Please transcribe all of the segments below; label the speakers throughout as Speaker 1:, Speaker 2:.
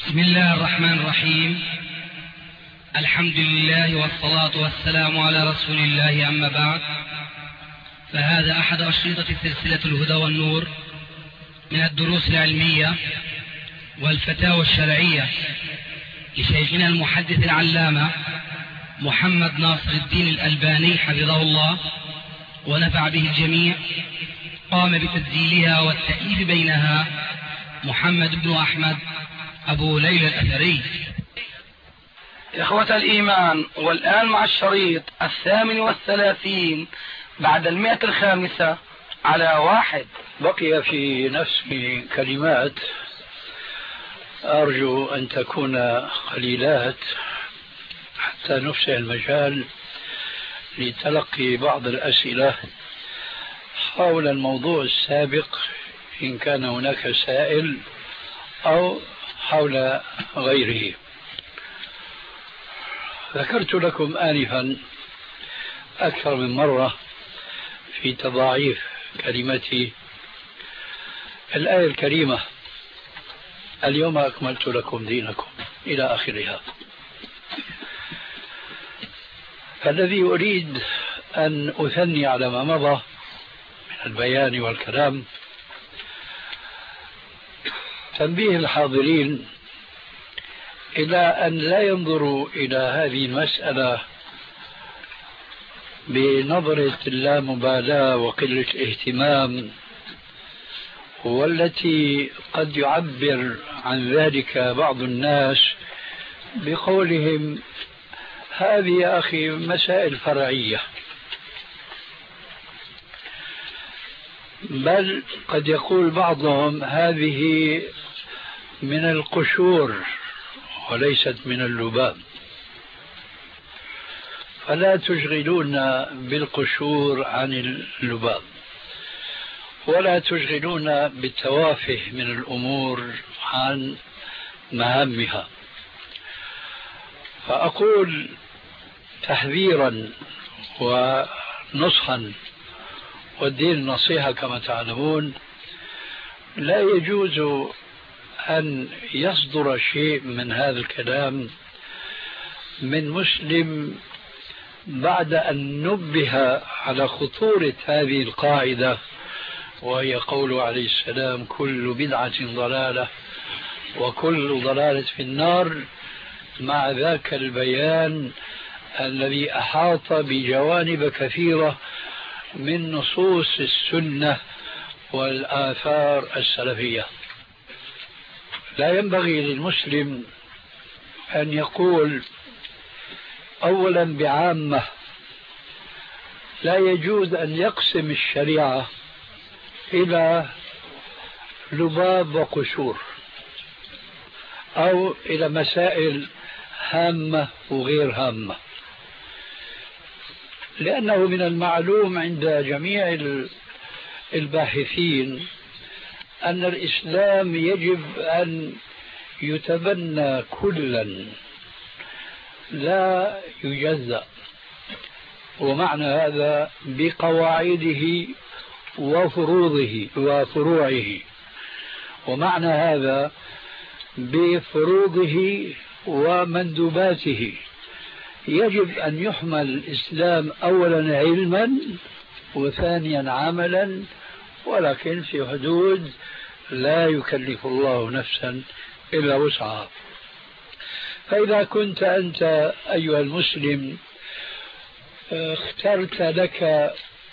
Speaker 1: بسم الله الرحمن الرحيم. الحمد لله والصلاة والسلام على رسول الله، أما بعد، فهذا أحد أشرطة سلسلة الهدى والنور من الدروس العلمية والفتاوى الشرعية لشيخنا المحدث العلامة محمد ناصر الدين الألباني حفظه الله ونفع به الجميع. قام بتسجيلها والتأليف بينها محمد بن أحمد أبو ليلى الأثري.
Speaker 2: إخوة الإيمان، والآن مع الشريط 38 بعد 105 على 1.
Speaker 3: بقي في نفسي كلمات أرجو أن تكون قليلات حتى نفسح المجال لتلقي بعض الأسئلة حول الموضوع السابق إن كان هناك سائل أو حول غيره. ذكرت لكم آنفا أكثر من مرة في تضاعيف كلمتي الآية الكريمة: اليوم أكملت لكم دينكم إلى آخرها. فالذي أريد أن أثني على ما مضى من البيان والكلام تنبيه الحاضرين إلى أن لا ينظروا إلى هذه المسألة بنظرة اللامبالاة وقلة الاهتمام، والتي قد يعبر عن ذلك بعض الناس بقولهم: هذه يا أخي مسائل فرعية. بل قد يقول بعضهم: هذه من القشور وليست من اللباب. فلا تشغلونا بالقشور عن اللباب، ولا تشغلونا بالتوافه من الأمور عن مهامها. فأقول تحذيرا ونصحا، والدين نصيحة كما تعلمون، لا يجوز أن يصدر شيء من هذا الكلام من مسلم بعد أن نبه على خطورة هذه القاعدة، وهي قوله عليه السلام: كل بدعة ضلالة وكل ضلالة في النار، مع ذاك البيان الذي أحاط بجوانب كثيرة من نصوص السنة والآثار السلفية. لا ينبغي للمسلم أن يقول أولا بعامة، لا يجوز أن يقسم الشريعة إلى لباب وقشور، أو إلى مسائل هامة وغير هامة، لأنه من المعلوم عند جميع الباحثين أن الإسلام يجب أن يتبنى كلا لا يجزأ، ومعنى هذا بقواعده وفروعه، ومعنى هذا بفروضه ومندوباته. يجب أن يحمل الإسلام أولا علما وثانيا عملا، ولكن في حدود لا يكلف الله نفسا إلا وسعها. فإذا كنت أنت أيها المسلم اخترت لك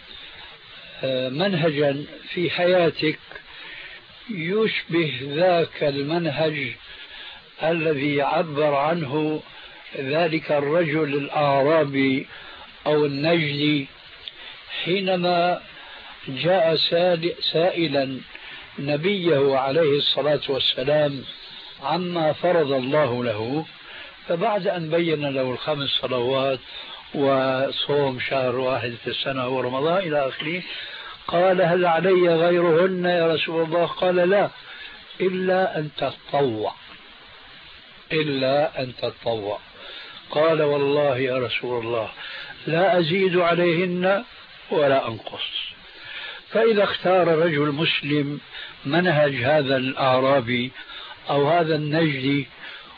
Speaker 3: منهجا في حياتك يشبه ذاك المنهج الذي عبر عنه ذلك الرجل الأعرابي أو النجدي حينما جاء سائلا نبيه عليه الصلاة والسلام عما فرض الله له، فبعد أن بين له 5 صلوات وصوم شهر واحد في السنة ورمضان إلى آخره، قال: هل علي غيرهن يا رسول الله؟ قال: لا، إلا أن تتطوع. قال: والله يا رسول الله لا أزيد عليهن ولا أنقص. فإذا اختار رجل مسلم منهج هذا الأعرابي أو هذا النجدي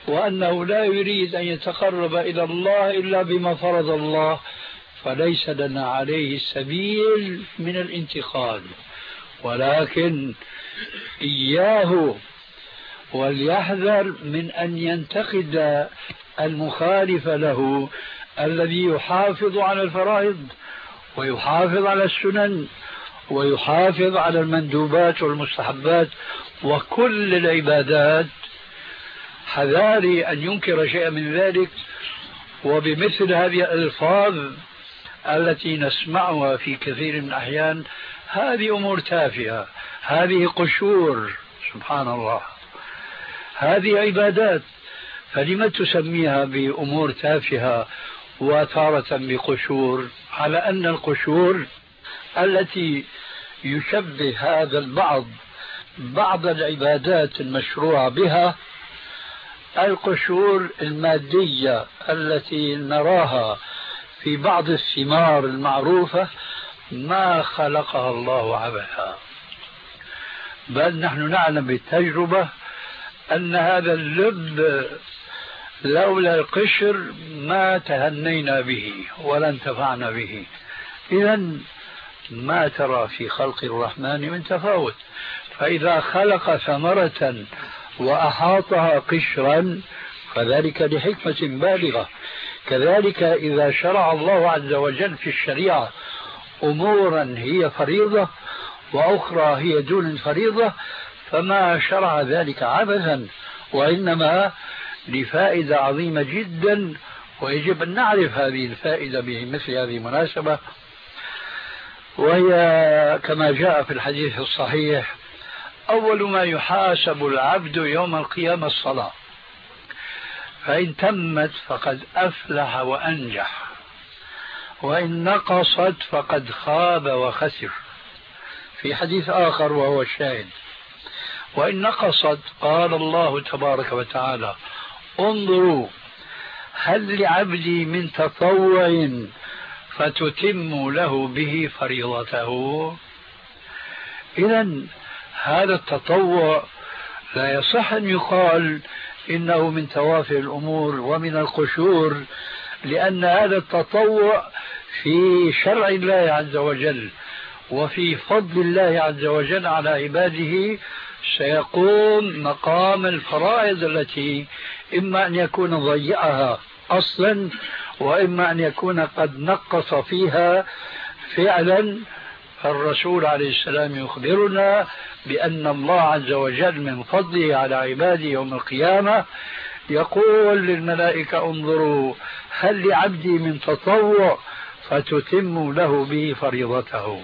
Speaker 3: وأنه لا يريد أن يتقرب إلى الله إلا بما فرض الله، فليس لنا عليه السبيل من الانتقاد، ولكن إياه وليحذر من أن ينتقد المخالف له الذي يحافظ على الفرائض ويحافظ على السنن ويحافظ على المندوبات والمستحبات وكل العبادات. حذاري أن ينكر شيئا من ذلك وبمثل هذه الألفاظ التي نسمعها في كثير من الأحيان. هذه أمور تافهة، هذه قشور، سبحان الله، هذه عبادات، فلم تسميها بأمور تافهة وتارة بقشور، على أن القشور التي يشبه هذا بعض العبادات المشروعة بها القشور المادية التي نراها في بعض الثمار المعروفة، ما خلقها الله عبثا، بل نحن نعلم بالتجربة أن هذا اللب لولا القشر ما تهنينا به ولا انتفعنا به. إذن ما ترى في خلق الرحمن من تفاوت، فإذا خلق ثمرة وأحاطها قشرا فذلك لحكمة بالغة. كذلك إذا شرع الله عز وجل في الشريعة أمورا هي فريضة وأخرى هي دون الفريضة فما شرع ذلك عبثا، وإنما لفائدة عظيمة جدا، ويجب أن نعرف هذه الفائدة بمثل هذه المناسبة. وهي كما جاء في الحديث الصحيح: أول ما يحاسب العبد يوم القيامة الصلاة، فإن تمت فقد أفلح وأنجح، وإن نقصت فقد خاب وخسر. في حديث آخر وهو الشاهد: وإن نقصت قال الله تبارك وتعالى: انظروا هل لعبدي من تطوع فتتم له به فريضته. إذن هذا التطوع لا يصح أن يقال إنه من توافه الأمور ومن القشور، لأن هذا التطوع في شرع الله عز وجل وفي فضل الله عز وجل على عباده سيقوم مقام الفرائض التي إما أن يكون ضيعها أصلا وإما أن يكون قد نقص فيها فعلا. الرسول عليه السلام يخبرنا بأن الله عز وجل من فضله على عباده يوم القيامة يقول للملائكة: انظروا هل لعبدي من تطوع فتتم له به فريضته.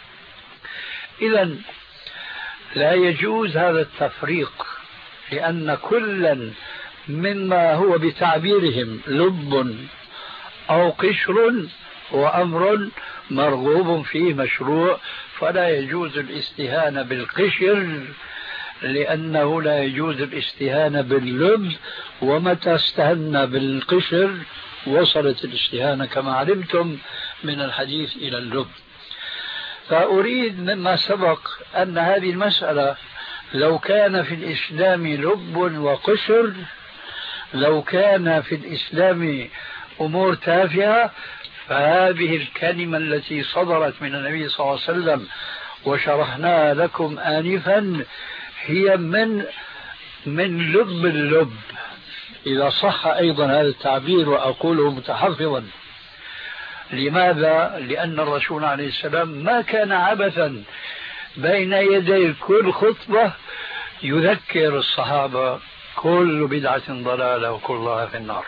Speaker 3: إذن لا يجوز هذا التفريق، لأن كلا مما هو بتعبيرهم لب أو قشر وأمر مرغوب فيه مشروع، فلا يجوز الاستهانة بالقشر لأنه لا يجوز الاستهانة باللب، ومتى استهنا بالقشر وصلت الاستهانة كما علمتم من الحديث إلى اللب. فأريد مما سبق أن هذه المسألة لو كان في الإسلام لب وقشر، لو كان في الإسلام أمور تافهة، فهذه الكلمة التي صدرت من النبي صلى الله عليه وسلم وشرحناها لكم آنفا هي من لب اللب، إذا صح أيضا هذا التعبير وأقوله متحفظا. لماذا؟ لأن الرسول عليه السلام ما كان عبثا بين يدي كل خطبة يذكر الصحابة: كل بدعة ضلالة وكل ضلالة في النار.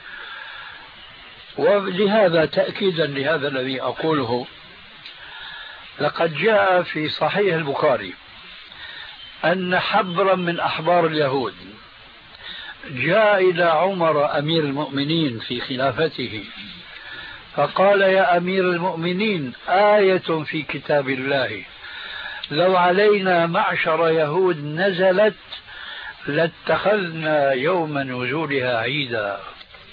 Speaker 3: ولهذا تأكيدا لهذا الذي أقوله، لقد جاء في صحيح البخاري أن حبرا من أحبار اليهود جاء إلى عمر أمير المؤمنين في خلافته فقال: يا أمير المؤمنين، آية في كتاب الله لو علينا معشر يهود نزلت لاتخذنا يوم نزولها عيدا.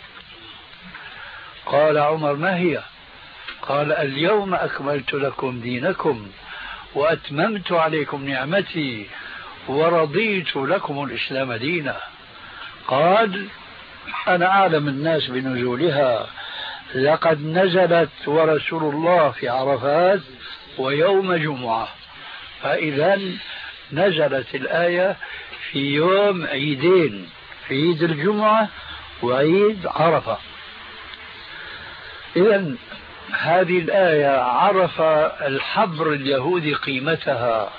Speaker 3: قال عمر: ما هي؟ قال: اليوم أكملت لكم دينكم وأتممت عليكم نعمتي ورضيت لكم الإسلام دينا. قال أنا أعلم الناس بنزولها، لقد نزلت ورسول الله في عرفات ويوم جمعة. فإذا نزلت الآية في يوم عيدين، في عيد الجمعة وعيد عرفة. إذا هذه الآية عرف الحبر اليهودي قيمتها،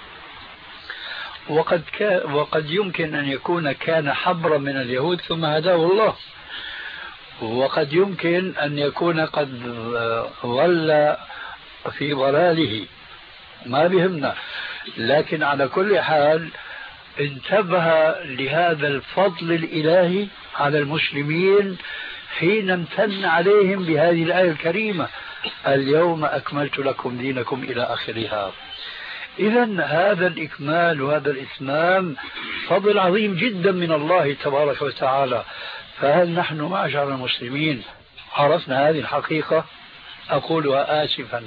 Speaker 3: وقد يمكن أن يكون كان حبرا من اليهود ثم هداه الله، وقد يمكن أن يكون قد ظل في ضلاله، ما بهمنا. لكن على كل حال انتبه لهذا الفضل الإلهي على المسلمين حين امتن عليهم بهذه الآية الكريمة: اليوم أكملت لكم دينكم إلى آخرها. إذا هذا الإكمال وهذا الإتمام فضل عظيم جدا من الله تبارك وتعالى. فهل نحن معشر المسلمين عرفنا هذه الحقيقة؟ أقولها آسفا،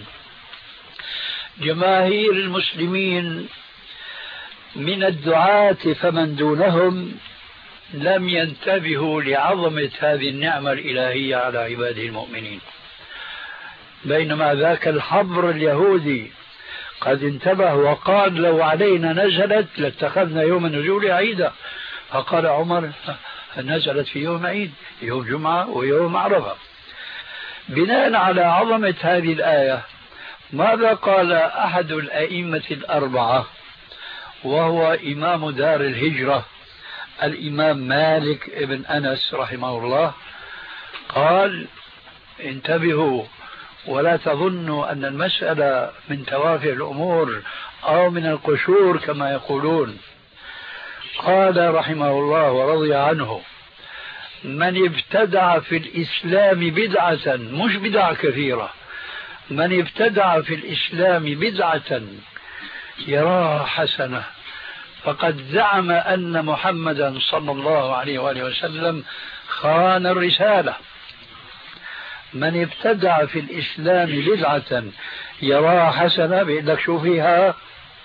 Speaker 3: جماهير المسلمين من الدعاة فمن دونهم لم ينتبهوا لعظمة هذه النعمة الإلهية على عباده المؤمنين، بينما ذاك الحبر اليهودي قد انتبه وقال: لو علينا نزلت لاتخذنا يوم النزول عيدا. فقال عمر: نزلت في يوم عيد، يوم جمعة ويوم عرفة. بناء على عظمة هذه الآية ماذا قال أحد الأئمة الأربعة وهو إمام دار الهجرة الإمام مالك ابن أنس رحمه الله؟ قال: انتبهوا ولا تظنوا أن المسألة من توافه الأمور أو من القشور كما يقولون. قال رحمه الله ورضي عنه: من ابتدع في الإسلام بدعة، مش بدعة كثيرة، من ابتدع في الإسلام بدعة يراها حسنة فقد زعم أن محمدا صلى الله عليه وآله وسلم خان الرسالة. من ابتدع في الإسلام بدعة يراها حسنة، بيقول لك شو فيها؟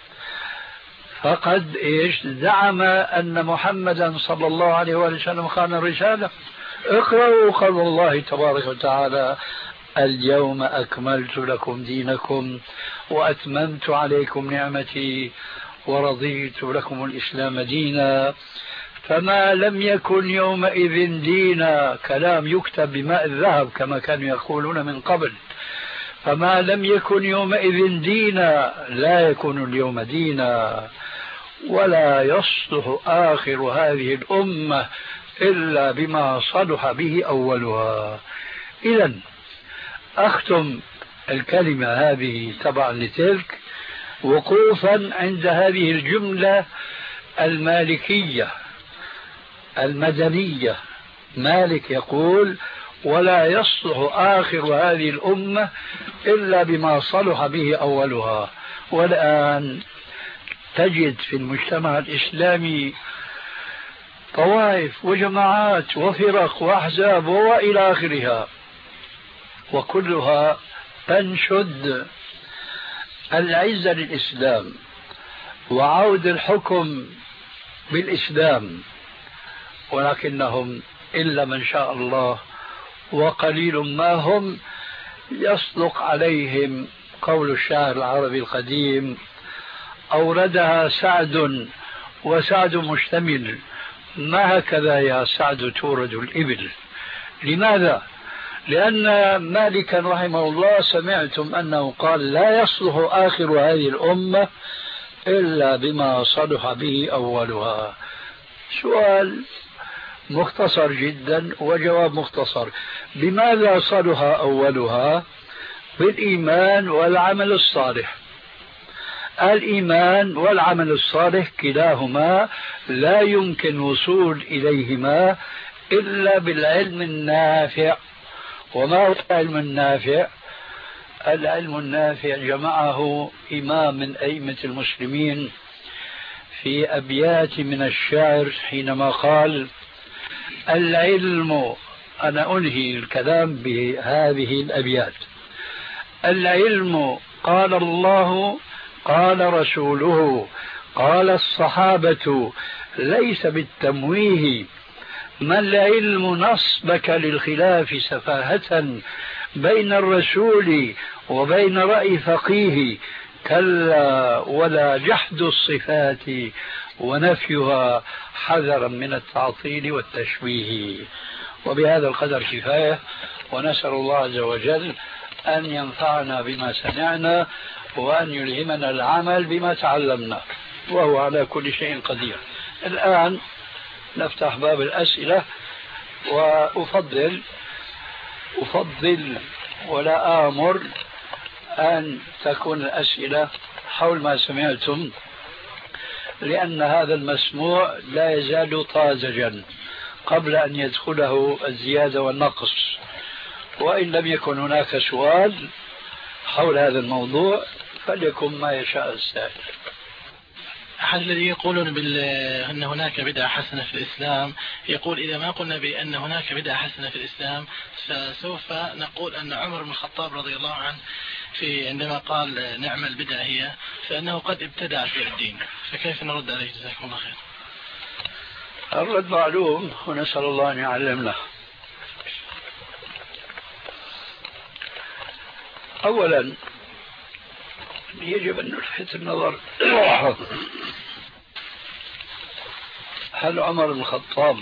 Speaker 3: فقد زعم أن محمدا صلى الله عليه وآله وسلم خان الرسالة. اقرأوا قول الله تبارك وتعالى: اليوم أكملت لكم دينكم وأتممت عليكم نعمتي ورضيت لكم الإسلام دينا. فما لم يكن يومئذ دينا، كلام يكتب بماء الذهب كما كانوا يقولون من قبل، فما لم يكن يومئذ دينا لا يكون اليوم دينا، ولا يصلح آخر هذه الأمة إلا بما صلح به أولها. إذا أختم الكلمة هذه تبعا لتلك وقوفا عند هذه الجملة المالكية المدنية. مالك يقول: ولا يصلح آخر هذه الأمة إلا بما صلح به أولها. والآن تجد في المجتمع الإسلامي طوائف وجماعات وفرق وأحزاب وإلى آخرها، وكلها تنشد العزة للإسلام وعود الحكم بالإسلام، ولكنهم إلا من شاء الله وقليل ما هم يصدق عليهم قول الشاعر العربي القديم: أوردها سعد وسعد مشتمل، ما هكذا يا سعد تورد الإبل. لماذا؟ لأن مالكا رحمه الله سمعتم أنه قال: لا يصلح آخر هذه الأمة إلا بما صلح به أولها. سؤال مختصر جدا وجواب مختصر: بماذا صلح أولها؟ بالإيمان والعمل الصالح. الإيمان والعمل الصالح كلاهما لا يمكن وصول إليهما إلا بالعلم النافع. وما هو العلم النافع؟ العلم النافع جمعه إمام من أئمة المسلمين في أبيات من الشعر حينما قال: العلم، أنا أنهي الكلام بهذه الأبيات: العلم قال الله قال رسوله قال الصحابة، ليس بالتمويه ما العلم نصبك للخلاف سفاهة بين الرسول وبين رأي فقيه؟ كلا ولا جحد الصفات ونفيها حذرا من التعطيل والتشبيه. وبهذا القدر كفاية، ونسأل الله عز وجل أن ينفعنا بما سمعنا وأن يلهمنا العمل بما تعلمنا، وهو على كل شيء قدير. الآن نفتح باب الأسئلة، وأفضل ولا آمر أن تكون الأسئلة حول ما سمعتم، لأن هذا المسموع لا يزال طازجا قبل أن يدخله الزيادة والنقص. وإن لم يكن هناك سؤال حول هذا الموضوع فليكن ما يشاء السائل.
Speaker 4: أحد الذين يقولون أن هناك بدعة حسنة في الإسلام يقول إذا ما قلنا بأن هناك بدعة حسنة في الإسلام فسوف نقول أن عمر بن الخطاب رضي الله عنه عندما قال نعم البدعة هي، فإنه قد ابتدع في الدين، فكيف نرد عليه؟ جزاكم الله خير.
Speaker 3: الرد معلوم، ونسأل الله أن يعلمنا. أولا يجب أن نلفت النظر، هل عمر بن الخطاب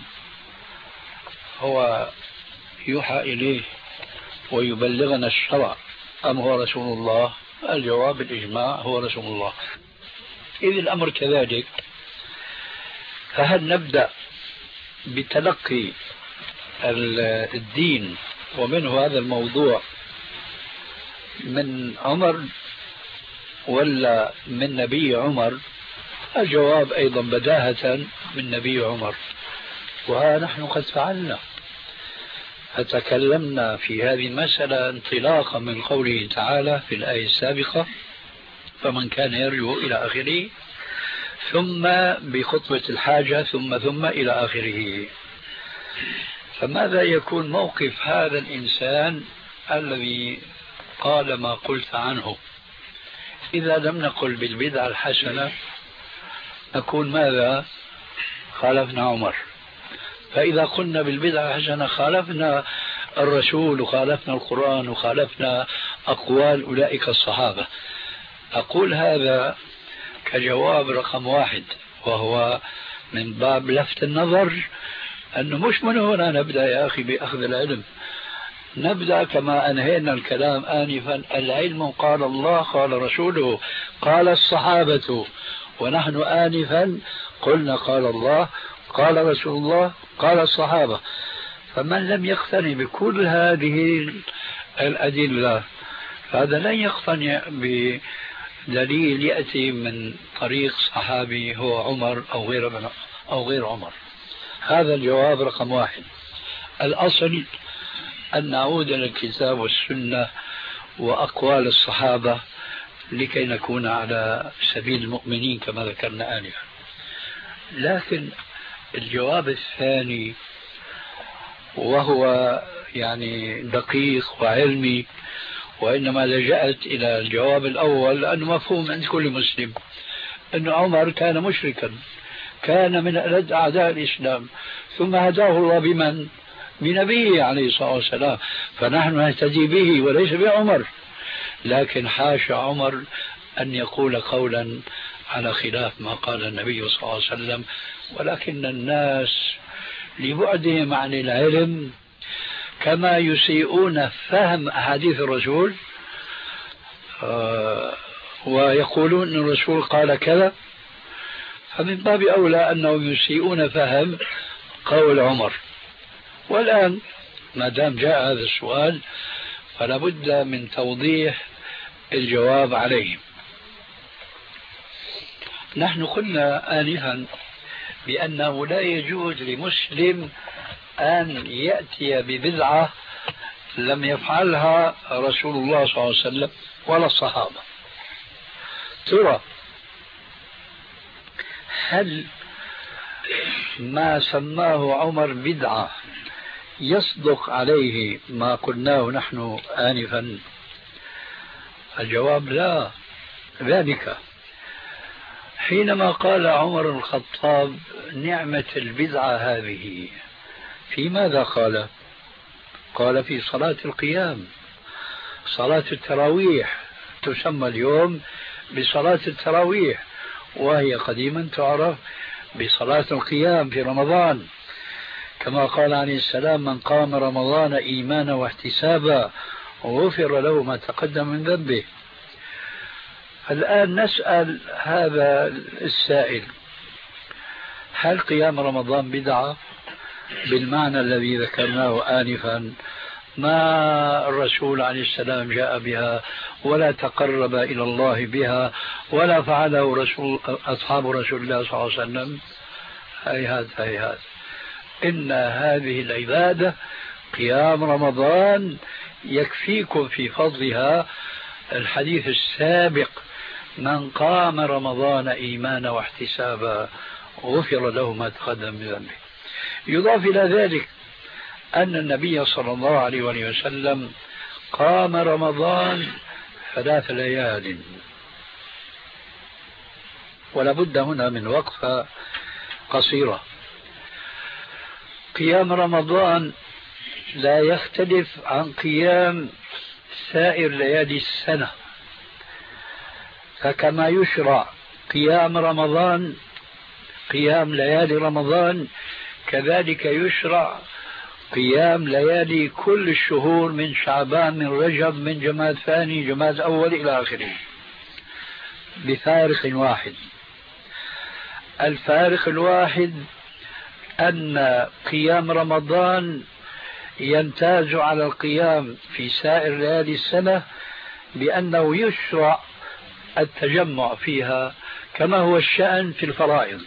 Speaker 3: هو يوحى إليه ويبلغنا الشرع أم هو رسول الله؟ الجواب بالإجماع هو رسول الله. إذ الأمر كذلك، فهل نبدأ بتلقي الدين ومنه هذا الموضوع من عمر ولا من نبي عمر؟ الجواب أيضا بداهة من نبي عمر، ونحن قد فعلنا، فتكلمنا في هذه المسألة انطلاقا من قوله تعالى في الآية السابقة فمن كان يرجو إلى آخره، ثم بخطبة الحاجة ثم إلى آخره. فماذا يكون موقف هذا الإنسان الذي قال ما قلت عنه؟ إذا لم نقل بالبدعة الحسنة نكون ماذا؟ خالفنا عمر. فإذا قلنا بالبدعة الحسنة خالفنا الرسول وخالفنا القرآن وخالفنا أقوال أولئك الصحابة. أقول هذا كجواب رقم واحد، وهو من باب لفت النظر أنه مش من هنا نبدأ يا أخي بأخذ العلم، نبدأ كما أنهينا الكلام آنفا، العلم قال الله قال رسوله قال الصحابة، ونحن آنفا قلنا قال الله قال رسول الله قال الصحابة. فمن لم يقتني بكل هذه الأدلة فهذا لن يقتنع بدليل يأتي من طريق صحابي هو عمر أو غير عمر. هذا الجواب رقم واحد. الأصل أن نعود إلى الكتاب والسنة وأقوال الصحابة لكي نكون على سبيل المؤمنين كما ذكرنا آنفا. لكن الجواب الثاني وهو يعني دقيق وعلمي، وإنما لجأت إلى الجواب الأول لأنه مفهوم عند كل مسلم، أن عمر كان مشركا، كان من ألد أعداء الإسلام، ثم هداه الله بمن؟ بنبيه عليه الصلاة والسلام، فنحن نهتدي به وليس بعمر. لكن حاشا عمر أن يقول قولا على خلاف ما قال النبي صلى الله عليه وسلم، ولكن الناس لبعدهم عن العلم كما يسيئون فهم أحاديث الرسول ويقولون أن الرسول قال كذا، فمن باب أولى أنهم يسيئون فهم قول عمر. والآن ما دام جاء هذا السؤال فلا بد من توضيح الجواب عليه. نحن قلنا آنفا بأنه لا يجوز لمسلم أن يأتي ببدعة لم يفعلها رسول الله صلى الله عليه وسلم ولا الصحابة. ترى هل ما سماه عمر بدعة يصدق عليه ما قلناه نحن آنفا؟ الجواب لا. ذلك حينما قال عمر بن الخطاب نعمة البدعة هذه، في ماذا قال؟ قال في صلاة القيام، صلاة التراويح تسمى اليوم بصلاة التراويح، وهي قديما تعرف بصلاة القيام في رمضان، كما قال عليه السلام: من قام رمضان إيمانا واحتسابا غفر له ما تقدم من ذنبه. الآن نسأل هذا السائل: هل قيام رمضان بدعة بالمعنى الذي ذكرناه آنفا؟ ما الرسول عليه السلام جاء بها ولا تقرب إلى الله بها ولا فعله أصحاب رسول الله صلى الله عليه وسلم. هيهات هيهات، إن هذه العبادة قيام رمضان يكفيكم في فضلها الحديث السابق: من قام رمضان إيمانا واحتسابا غفر له ما تقدم من ذنبه. يضاف إلى ذلك أن النبي صلى الله عليه وسلم قام رمضان 3 ليال، ولا بد هنا من وقفة قصيرة. قيام رمضان لا يختلف عن قيام سائر ليالي السنة، فكما يشرع قيام رمضان قيام ليالي رمضان، كذلك يشرع قيام ليالي كل الشهور من شعبان، من رجب، من جماد ثاني، جماد أول، إلى آخره، بفارق واحد. الفارق الواحد أن قيام رمضان يمتاز على القيام في سائر ليالي السنة بأنه يشرع التجمع فيها كما هو الشأن في الفرائض.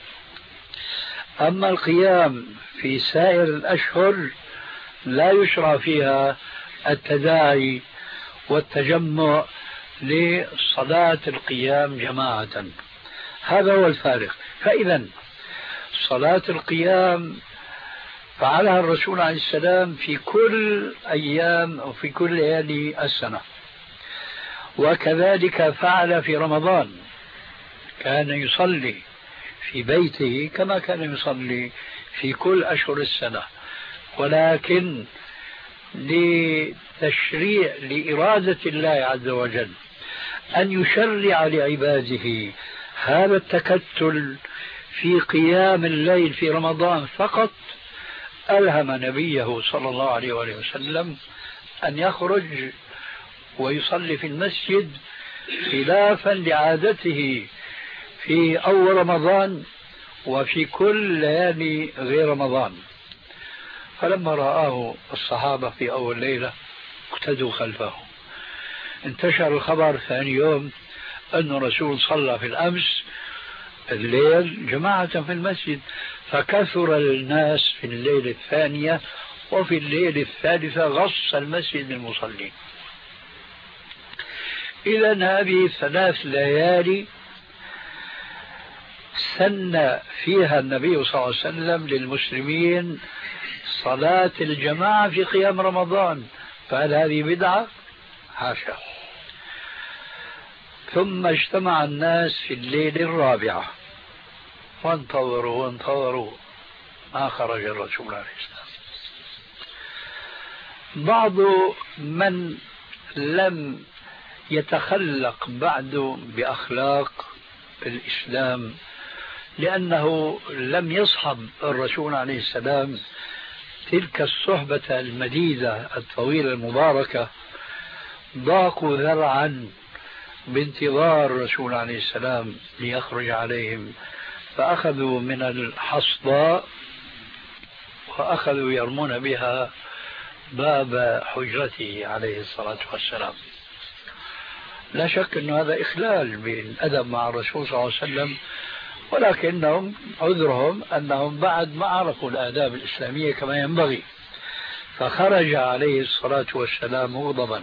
Speaker 3: أما القيام في سائر الأشهر لا يشرع فيها التداعي والتجمع لصلاة القيام جماعة. هذا هو الفارق. فإذا صلاة القيام فعلها الرسول عليه السلام في كل أيام أو في كل ليالي السنة، وكذلك فعل في رمضان، كان يصلي في بيته كما كان يصلي في كل أشهر السنة، ولكن لتشريع لإرادة الله عز وجل أن يشرع لعباده هذا التكتل في قيام الليل في رمضان فقط، ألهم نبيه صلى الله عليه وسلم أن يخرج ويصلي في المسجد خلافا لعادته في أول رمضان وفي كل ليالي غير رمضان. فلما رآه الصحابة في أول ليلة اقتدوا خلفه. انتشر الخبر ثاني يوم أن الرسول صلى في الأمس الليل جماعة في المسجد، فكثر الناس في الليلة الثانية، وفي الليلة الثالثة غص المسجد المصلين. إذن هذه 3 ليالي سن فيها النبي صلى الله عليه وسلم للمسلمين صلاة الجماعة في قيام رمضان، فهل هذه بدعة؟ حاشا. ثم اجتمع الناس في الليلة الرابعة وانتظروا ما خرج الرسول عليه السلام. بعض من لم يتخلق بعد بأخلاق الإسلام لأنه لم يصحب الرسول عليه السلام تلك الصحبة المديدة الطويلة المباركة، ضاقوا ذرعا بانتظار الرسول عليه السلام ليخرج عليهم، فأخذوا من الحصباء وأخذوا يرمون بها باب حجرته عليه الصلاة والسلام. لا شك أن هذا إخلال بالأدب مع الرسول صلى الله عليه وسلم، ولكنهم عذرهم أنهم بعد ما عرفوا الآداب الإسلامية كما ينبغي. فخرج عليه الصلاة والسلام مغضبا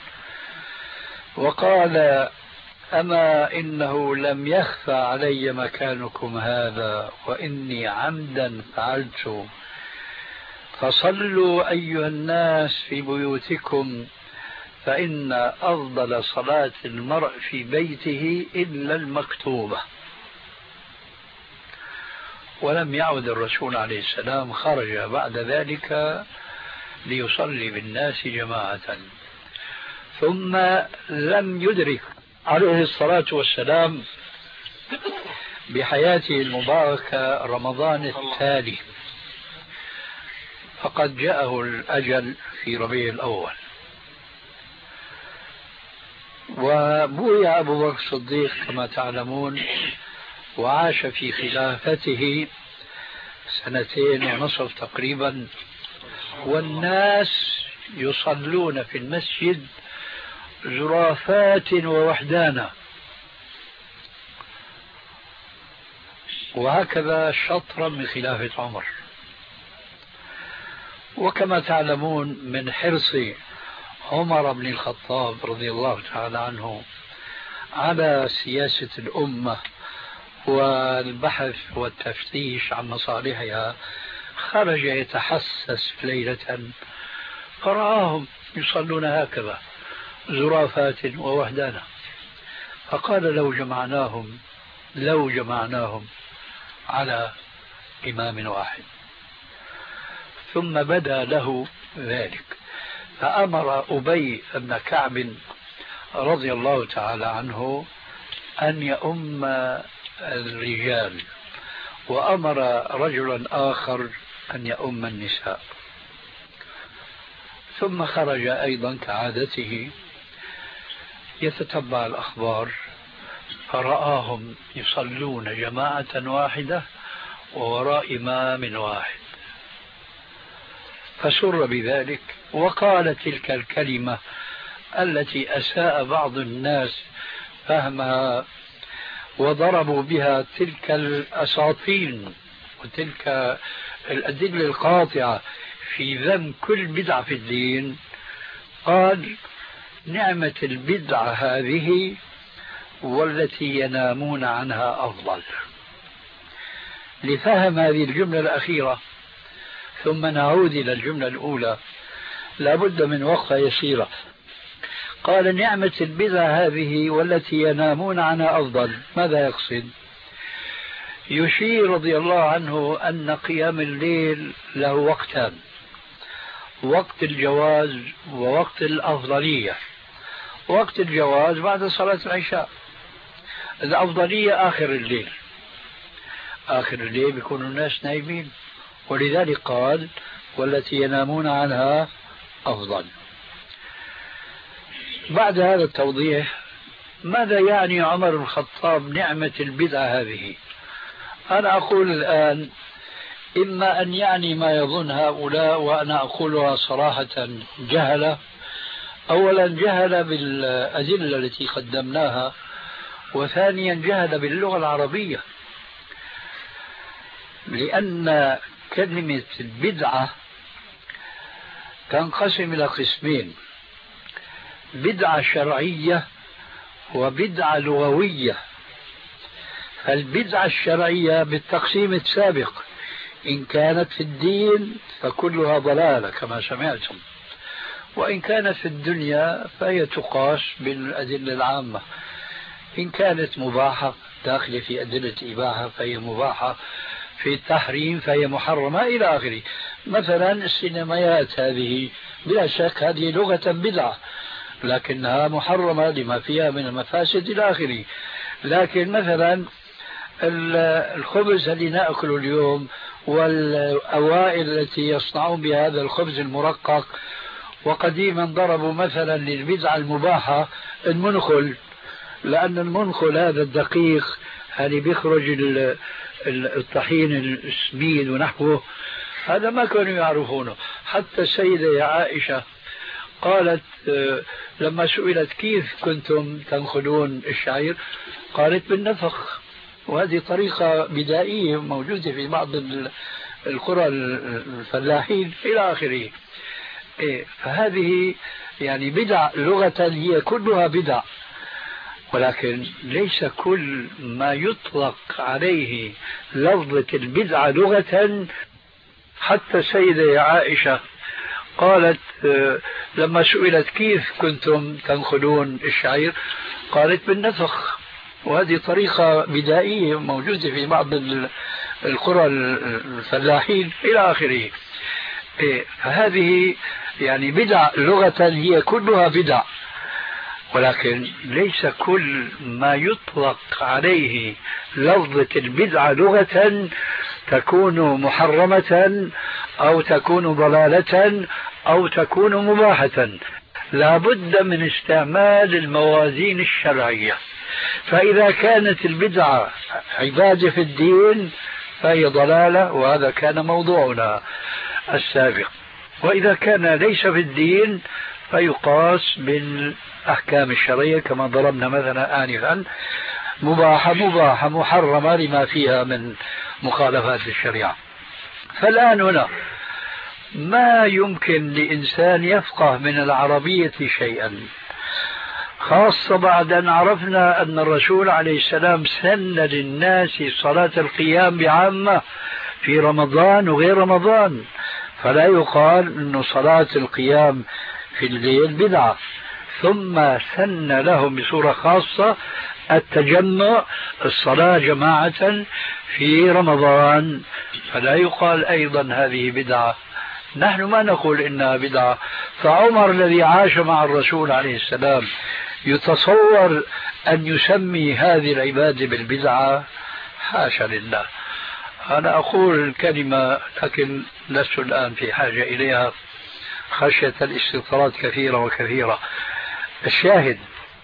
Speaker 3: وقال: أما إنه لم يخفى علي مكانكم هذا وإني عمدا فعلت، فصلوا أيها الناس في بيوتكم، فإن أفضل صلاة المرء في بيته إلا المكتوبة. ولم يعد الرسول عليه السلام، خرج بعد ذلك ليصلي بالناس جماعة، ثم لم يدرك عليه الصلاة والسلام بحياته المباركة رمضان التالي، فقد جاءه الأجل في ربيع الأول. وبويع أبو بكر الصديق كما تعلمون، وعاش في خلافته 2.5 تقريبا، والناس يصلون في المسجد زرافات ووحدانا، وهكذا شطرا من خلافة عمر. وكما تعلمون من حرص عمر بن الخطاب رضي الله تعالى عنه على سياسة الأمة والبحث والتفتيش عن مصالحها، خرج يتحسس ليلة فرآهم يصلون هكذا زرافات ووحدانا، فقال لو جمعناهم على إمام واحد. ثم بدا له ذلك، فأمر أبي بن كعب رضي الله تعالى عنه أن يؤم الرجال، وأمر رجلا آخر أن يؤم النساء. ثم خرج أيضا كعادته يتتبع الأخبار، فرآهم يصلون جماعة واحدة ووراء إمام واحد، فسر بذلك وقال تلك الكلمة التي أساء بعض الناس فهمها وضربوا بها تلك الأساطين وتلك الأدلة القاطعة في ذم كل بدعة في الدين. قال: نعمة البدعة هذه والتي ينامون عنها أفضل. لفهم هذه الجملة الأخيرة ثم نعود إلى الجملة الأولى لابد من وقفة يسيرة. قال: نعمة البدعة هذه والتي ينامون عنها أفضل، ماذا يقصد؟ يشير رضي الله عنه أن قيام الليل له وقتان: وقت الجواز ووقت الأفضلية. وقت الجواز بعد صلاة العشاء، الأفضلية آخر الليل. آخر الليل بيكون الناس نايمين، ولذلك قال: والتي ينامون عنها أفضل. بعد هذا التوضيح، ماذا يعني عمر بن الخطاب نعمة البدعة هذه؟ أنا أقول الآن إما أن يعني ما يظن هؤلاء، وأنا أقولها صراحة جهلة. أولا جهل بالأدلة التي قدمناها، وثانيا جهل باللغة العربية، لأن كلمة البدعة تنقسم إلى قسمين: بدعة شرعية وبدعة لغوية. فالبدعة الشرعية بالتقسيم السابق إن كانت في الدين فكلها ضلالة كما سمعتم، وإن كانت في الدنيا فهي تقاس بالأدلة العامة. إن كانت مباحة داخلة في أدلة إباحة فهي مباحة، في التحريم فهي محرمة إلى آخره. مثلا السينمائيات هذه بلا شك هذه لغة بدعة، لكنها محرمة لما فيها من المفاسد إلى آخره. لكن مثلا الخبز الذي نأكله اليوم والأوائل التي يصنعون بهذا الخبز المرقق، وقديما ضربوا مثلا للبدعة المباحة المنخل، لأن المنخل هذا الدقيق اللي بيخرج الطحين السمين ونحوه، هذا ما كانوا يعرفونه. حتى السيدة عائشة قالت لما سئلت: كيف كنتم تنخلون الشعير؟ قالت: بالنفخ. وهذه طريقة بدائية موجودة في بعض القرى الفلاحين إلى آخره. فهذه يعني بدع لغة، هي كلها بدع، ولكن ليس كل ما يطلق عليه لفظة البدعة لغة. حتى السيدة عائشة قالت لما سئلت: كيف كنتم تنخلون الشعير؟ قالت: بالنفخ. وهذه طريقة بدائية موجودة في بعض القرى الفلاحين إلى آخره. فهذه يعني بدع لغة هي كلها بدع، ولكن ليس كل ما يطلق عليه لفظة البدعة لغة تكون محرمة أو تكون ضلالة أو تكون مباحة. لا بد من استعمال الموازين الشرعية. فإذا كانت البدعة عبادة في الدين فهي ضلالة، وهذا كان موضوعنا السابق. وإذا كان ليس في الدين فيقاس بالأحكام الشرعية كما ضربنا مثلا آنفا، مباحة محرمة لما فيها من مخالفات الشريعة. فالآن هنا ما يمكن لإنسان يفقه من العربية شيئا، خاصة بعد أن عرفنا أن الرسول عليه السلام سن للناس صلاة القيام بعامة في رمضان وغير رمضان، فلا يقال أن صلاة القيام في الليل بدعة. ثم سن لهم بصورة خاصة التجمع، الصلاة جماعة في رمضان، فلا يقال أيضا هذه بدعة. نحن ما نقول إنها بدعة. فعمر الذي عاش مع الرسول عليه السلام يتصور أن يسمي هذه العبادة بالبدعة؟ حاشا لله. أنا أقول الكلمة لكن لست الآن في حاجة إليها خشية الاستطراد كثيرة وكثيرة. الشاهد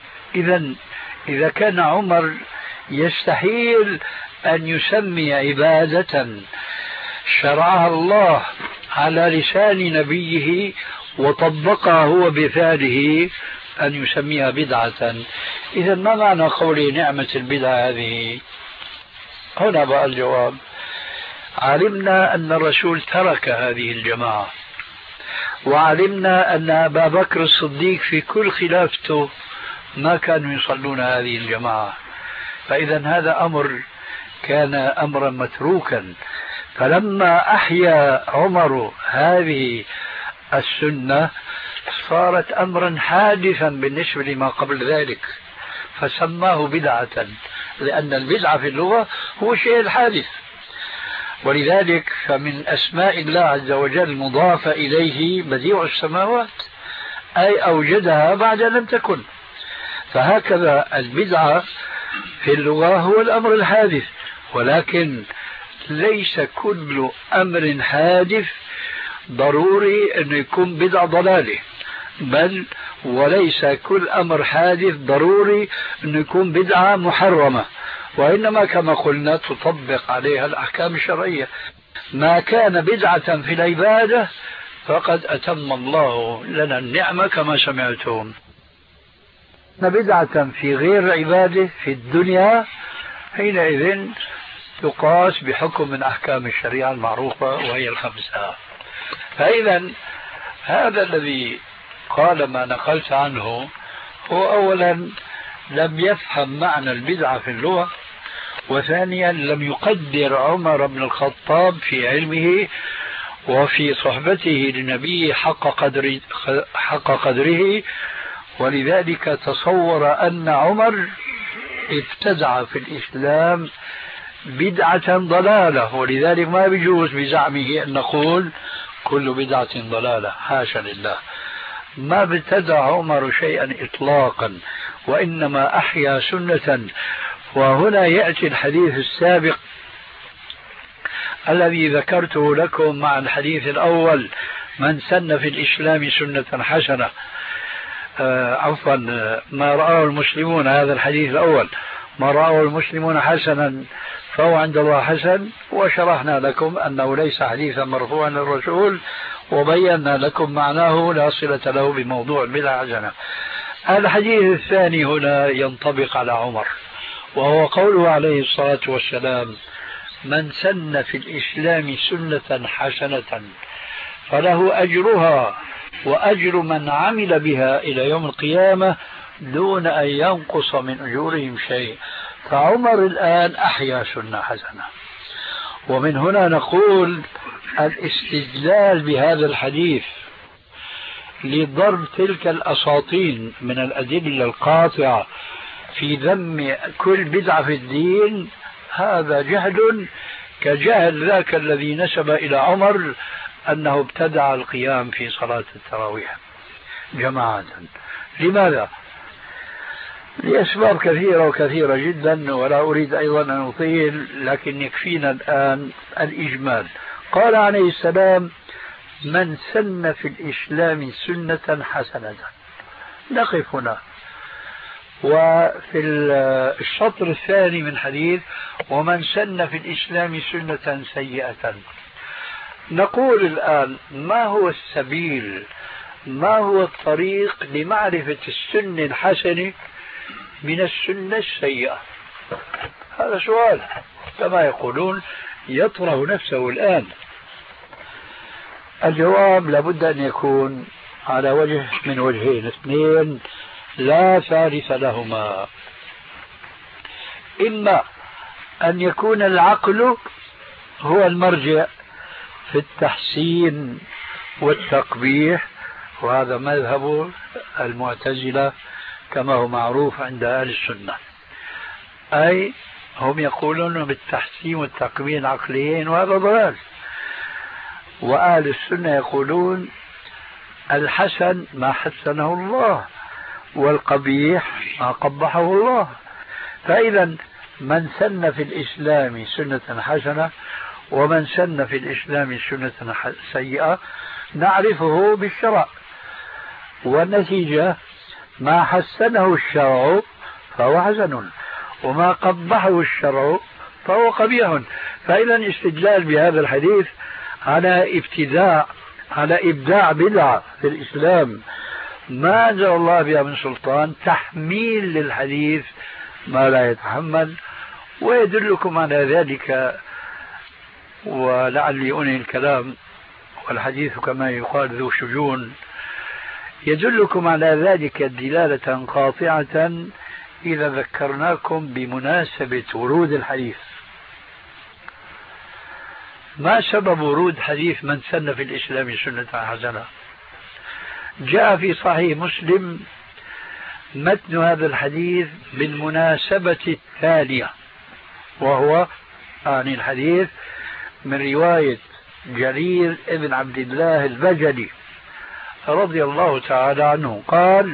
Speaker 3: إذا كان عمر يستحيل أن يسمي عبادة شرعها الله على لسان نبيه وطبقها هو بفعله أن يسميها بدعة، إذا ما معنى قوله نعمة البدعة هذه؟ هنا بقى الجواب. علمنا أن الرسول ترك هذه الجماعة، وعلمنا أن أبا بكر الصديق في كل خلافته ما كانوا يصلون هذه الجماعة، فإذا هذا أمر كان أمرا متروكا. فلما أحيا عمر هذه السنة صارت أمرا حادثا بالنسبة لما قبل ذلك، فسماه بدعة، لأن البدعة في اللغة هو الشيء الحادث. ولذلك فمن أسماء الله عز وجل مضافة إليه بديع السماوات، أي أوجدها بعد لم تكن. فهكذا البدعة في اللغة هو الأمر الحادث، ولكن ليس كل أمر حادث ضروري أن يكون بدعة ضلالة، بل وليس كل أمر حادث ضروري أن يكون بدعة محرمة، وإنما كما قلنا تطبق عليها الأحكام الشرعية. ما كان بدعة في العبادة فقد أتم الله لنا النعمة كما سمعتم. بدعة في غير العبادة في الدنيا حينئذ تقاس بحكم من أحكام الشريعة المعروفة وهي الخمسة. فإذا هذا الذي قال ما نقلت عنه هو أولا لم يفهم معنى البدعة في اللغة، وثانيا لم يقدر عمر بن الخطاب في علمه وفي صحبته للنبي حق قدره، ولذلك تصور أن عمر ابتدع في الإسلام بدعة ضلالة، ولذلك ما بيجوز بزعمه أن نقول كل بدعة ضلالة، حاشا لله. ما ابتدع عمر شيئا إطلاقا، وإنما أحيا سنة. وهنا يأتي الحديث السابق الذي ذكرته لكم مع الحديث الأول: من سن في الإسلام سنة حسنة، عفوا ما رآه المسلمون، هذا الحديث الأول، ما رآه المسلمون حسنا فهو عند الله حسن. وشرحنا لكم أنه ليس حديثا مرفوعا للرسول، وبينا لكم معناه لا صلة له بموضوع البدعة حسنة. الحديث الثاني هنا ينطبق على عمر، وهو قوله عليه الصلاة والسلام: من سن في الإسلام سنة حسنة فله أجرها وأجر من عمل بها إلى يوم القيامة دون أن ينقص من أجورهم شيء. فعمر الآن أحيا سنة حسنة. ومن هنا نقول الاستدلال بهذا الحديث لضرب تلك الأساطين من الأدلة القاطعة في ذم كل بدعة في الدين هذا جهل كجهل ذاك الذي نسب إلى عمر أنه ابتدع القيام في صلاة التراويح جماعة. لماذا؟ لأسباب كثيرة وكثيرة جدا، ولا أريد أيضا أن أطيل، لكن يكفينا الآن الإجمال. قال عليه السلام: من سن في الإسلام سنة حسنة. نقف هنا. وفي الشطر الثاني من حديث: ومن سن في الإسلام سنة سيئة. نقول الآن: ما هو السبيل، ما هو الطريق لمعرفة السنة الحسنة من السنة السيئة؟ هذا سؤال كما يقولون يطرح نفسه الآن. الجواب لابد أن يكون على وجه من وجهين اثنين لا ثالث لهما. إما أن يكون العقل هو المرجع في التحسين والتقبيح، وهذا مذهب المعتزلة كما هو معروف عند أهل السنة، أي هم يقولون بالتحسين والتقبيح عقليين، وهذا ضلال. وأهل السنة يقولون الحسن ما حسنه الله، والقبيح ما قبحه الله. فإذا من سن في الإسلام سنة حسنة ومن سن في الإسلام سنة سيئة نعرفه بالشرع، والنتيجة ما حسنه الشرع فهو حسن، وما قبحه الشرع فهو قبيح. فإذا الاستدلال بهذا الحديث على إبداع بدعة في الإسلام ما أنزل الله بها من سلطان، تحميل للحديث ما لا يتحمل. ويدلكم على ذلك، ولعلي أنهي الكلام والحديث كما يقال ذو شجون، يدلكم على ذلك دلالة قاطعة إذا ذكرناكم بمناسبة ورود الحديث. ما سبب ورود حديث من سن في الإسلام سنة حسنة؟ جاء في صحيح مسلم متن هذا الحديث بالمناسبة التالية، وهو الحديث من رواية جرير ابن عبد الله البجلي رضي الله تعالى عنه قال: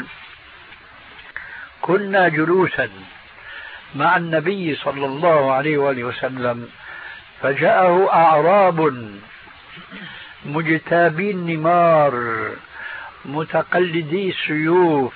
Speaker 3: كنا جلوسا مع النبي صلى الله عليه وآله وسلم فجاءه أعراب مجتابي النمار متقلدي السيوف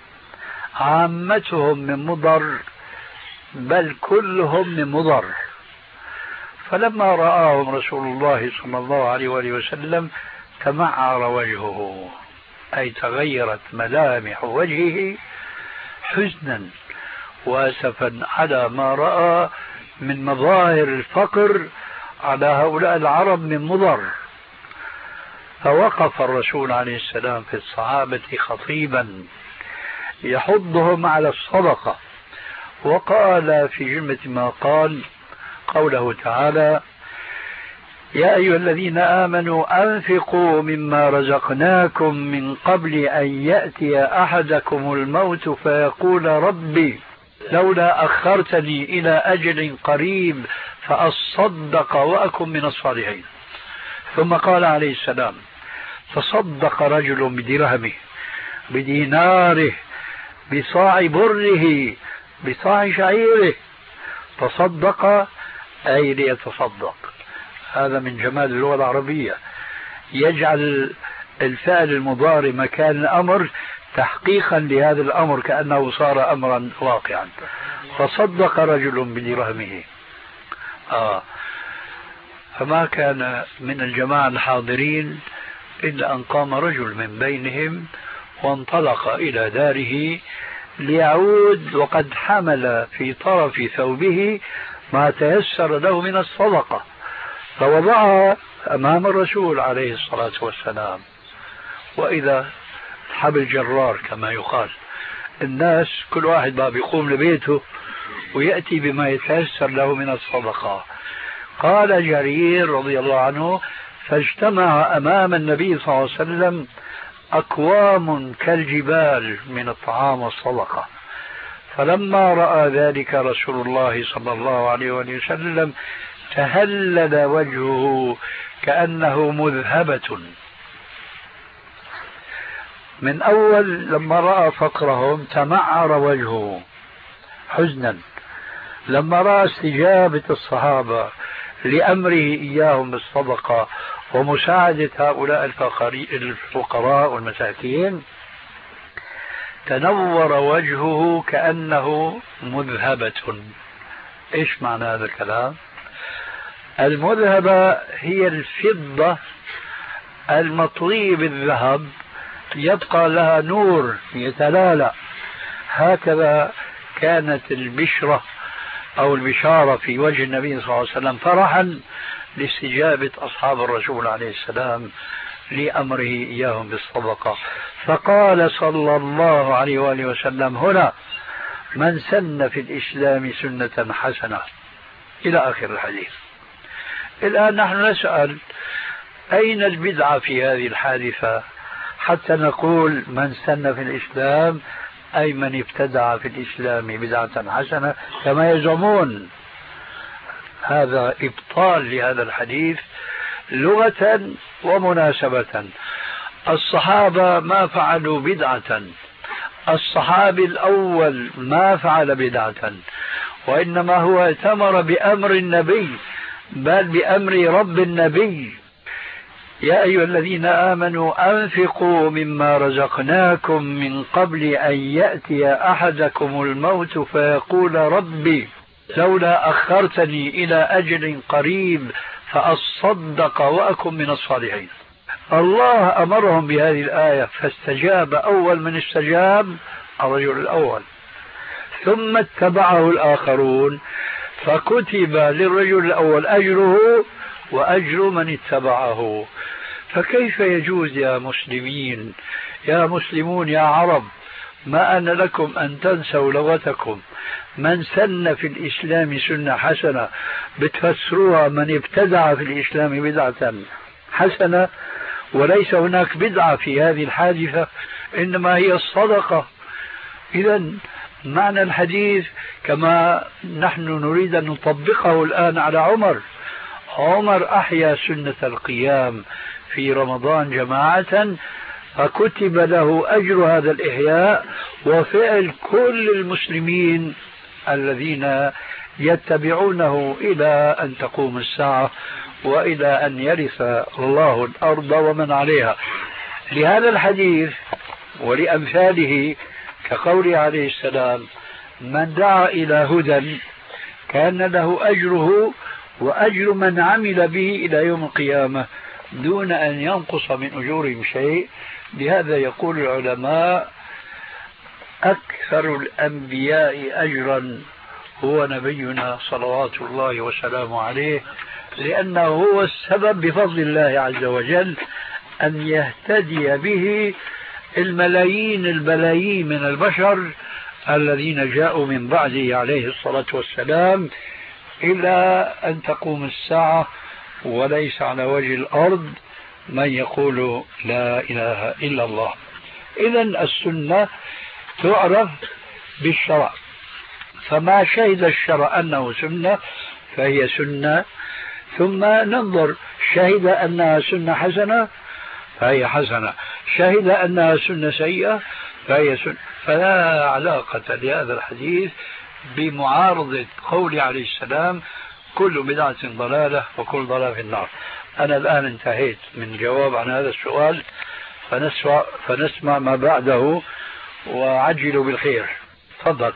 Speaker 3: عامتهم من مضر بل كلهم من مضر. فلما رآهم رسول الله صلى الله عليه وآله وسلم تمعر وجهه، أي تغيرت ملامح وجهه حزنا واسفا على ما رأى من مظاهر الفقر على هؤلاء العرب من مضر. فوقف الرسول عليه السلام في الصحابة خطيبا يحضهم على الصدقة، وقال في جملة ما قال قوله تعالى: يا أيها الذين آمنوا أنفقوا مما رزقناكم من قبل أن يأتي أحدكم الموت فيقول ربي لولا أخرتني إلى أجل قريب فأصدق وأكن من الصالحين. ثم قال عليه السلام: تصدق رجل بدرهمه بديناره بصاع بره بصاع شعيره. تصدق أي ليتصدق. هذا من جمال اللغة العربية، يجعل الفعل المضارع مكان الأمر تحقيقا لهذا الأمر كأنه صار أمرا واقعا. فصدق رجل بدرهمه. فما كان من الجماعة الحاضرين إلا أن قام رجل من بينهم وانطلق إلى داره ليعود وقد حمل في طرف ثوبه ما تيسر له من الصدقة، فوضعها أمام الرسول عليه الصلاة والسلام. وإذا حبل جرار كما يقال، الناس كل واحد بقى بيقوم لبيته ويأتي بما يتيسر له من الصدقة. قال جرير رضي الله عنه: فاجتمع أمام النبي صلى الله عليه وسلم أكوام كالجبال من الطعام والصدقة. فلما رأى ذلك رسول الله صلى الله عليه وسلم تهلل وجهه كأنه مذهبة. من أول لما رأى فقرهم تمعر وجهه حزنا، لما رأى استجابة الصحابة لأمره إياهم بالصدقة ومساعدة هؤلاء الفقراء والمساكين تنور وجهه كأنه مذهبة. إيش معنى هذا الكلام؟ المذهبة هي الفضة المطلية بالذهب يبقى لها نور يتلالأ. هكذا كانت البشرة أو البشارة في وجه النبي صلى الله عليه وسلم فرحا لاستجابة أصحاب الرسول عليه السلام لأمره إياهم بالصدقة. فقال صلى الله عليه وآله وسلم هنا: من سن في الإسلام سنة حسنة، إلى آخر الحديث. الآن نحن نسأل أين البدعة في هذه الحادثة حتى نقول من سن في الإسلام أي من ابتدع في الإسلام بدعة حسنة كما يزعمون. هذا إبطال لهذا الحديث لغة ومناسبة. الصحابة ما فعلوا بدعة، الصحابي الأول ما فعل بدعة، وإنما هو ائتمر بأمر النبي، بل بأمر رب النبي: يا أيها الذين آمنوا أنفقوا مما رزقناكم من قبل أن يأتي أحدكم الموت فيقول ربي لولا أخرتني إلى أجل قريب فأصدق وأكن من الصالحين. الله أمرهم بهذه الآية فاستجاب أول من استجاب الرجل الأول، ثم اتبعه الآخرون فكتب للرجل الأول أجره وأجر من اتبعه. فكيف يجوز يا مسلمين، يا مسلمون، يا عرب، ما أن لكم أن تنسوا لغتكم؟ من سن في الإسلام سنة حسنة بتفسروها من ابتدع في الإسلام بدعة حسنة، وليس هناك بدعة في هذه الحادثة، إنما هي الصدقة. إذا معنى الحديث كما نحن نريد أن نطبقه الآن على عمر. عمر أحيا سنة القيام في رمضان جماعة فكتب له أجر هذا الإحياء وفعل كل المسلمين الذين يتبعونه إلى أن تقوم الساعة وإلى أن يرث الله الأرض ومن عليها. لهذا الحديث ولأمثاله كقوله عليه السلام: من دعا إلى هدى كان له أجره وأجر من عمل به إلى يوم القيامة دون أن ينقص من أجورهم شيء. بهذا يقول العلماء: أكثر الأنبياء أجرا هو نبينا صلوات الله وسلامه عليه، لأنه هو السبب بفضل الله عز وجل أن يهتدي به الملايين البلايين من البشر الذين جاءوا من بعده عليه الصلاة والسلام إلى أن تقوم الساعة وليس على وجه الأرض من يقول لا إله إلا الله. إذن السنة تعرف بالشرع، فما شهد الشرع أنه سنة فهي سنة، ثم ننظر شهد أنها سنة حسنة فهي حسنة، شهد أنها سنة سيئة فهي سنة. فلا علاقة لهذا الحديث بمعارضة قول عليه السلام: كل بدعة ضلالة وكل ضلالة في النار. أنا الآن انتهيت من الجواب عن هذا السؤال، فنسمع ما بعده وعجلوا بالخير. تفضل.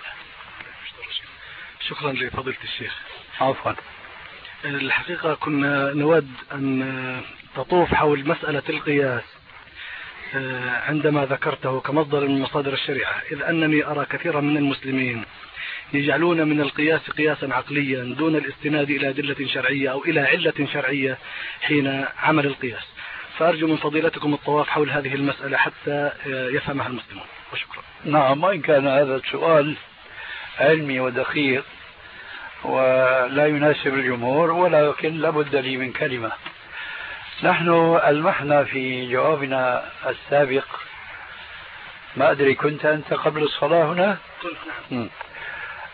Speaker 5: شكرا لفضيلة الشيخ.
Speaker 3: عفوا.
Speaker 5: الحقيقة كنا نود أن تطوف حول مسألة القياس عندما ذكرته كمصدر من مصادر الشريعة، إذ أنني أرى كثيرا من المسلمين يجعلون من القياس قياسا عقليا دون الاستناد إلى أدلة شرعية أو إلى علة شرعية حين عمل القياس، فأرجو من فضيلتكم الطواف حول هذه المسألة حتى يفهمها المسلمون، وشكرا.
Speaker 3: نعم، وإن كان هذا السؤال علمي ودقيق ولا يناسب الجمهور، ولكن لابد لي من كلمة. نحن ألمحنا في جوابنا السابق، ما أدري كنت أنت قبل الصلاة هنا؟
Speaker 5: نعم.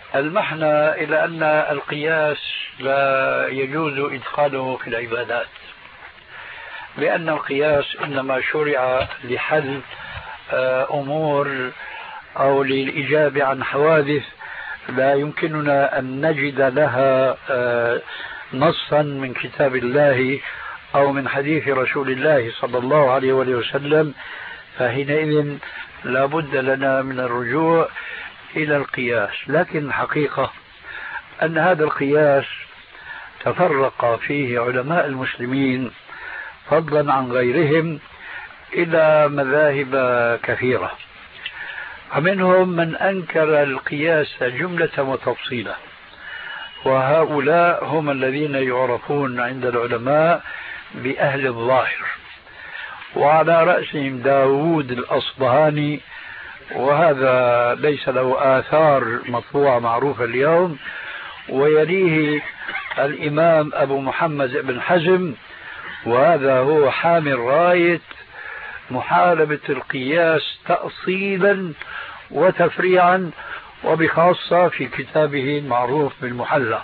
Speaker 3: ألمحنا إلى أن القياس لا يجوز إدخاله في العبادات، لأن القياس إنما شرع لحل أمور أو للإجابة عن حوادث لا يمكننا أن نجد لها نصا من كتاب الله أو من حديث رسول الله صلى الله عليه وسلم، فحينئذ لا بد لنا من الرجوع إلى القياس. لكن الحقيقة أن هذا القياس تفرق فيه علماء المسلمين فضلا عن غيرهم إلى مذاهب كثيرة، ومنهم من أنكر القياس جملة وتفصيلا، وهؤلاء هم الذين يعرفون عند العلماء بأهل الظاهر، وعلى رأسهم داود الأصبهاني، وهذا ليس له آثار مطبوعة معروفة اليوم، ويليه الإمام أبو محمد بن حزم، وهذا هو حامل راية محاربة القياس تأصيلا وتفريعا، وبخاصة في كتابه المعروف بالمحلى.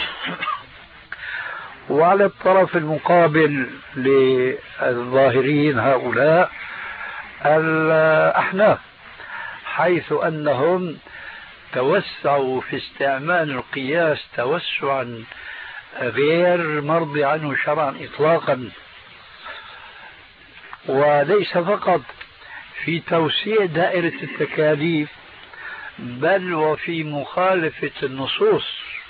Speaker 3: وعلى الطرف المقابل للظاهرين هؤلاء الأحناف، حيث أنهم توسعوا في استعمال القياس توسعا غير مرضي عنه شرعا إطلاقا، وليس فقط في توسيع دائرة التكاليف بل وفي مخالفة النصوص.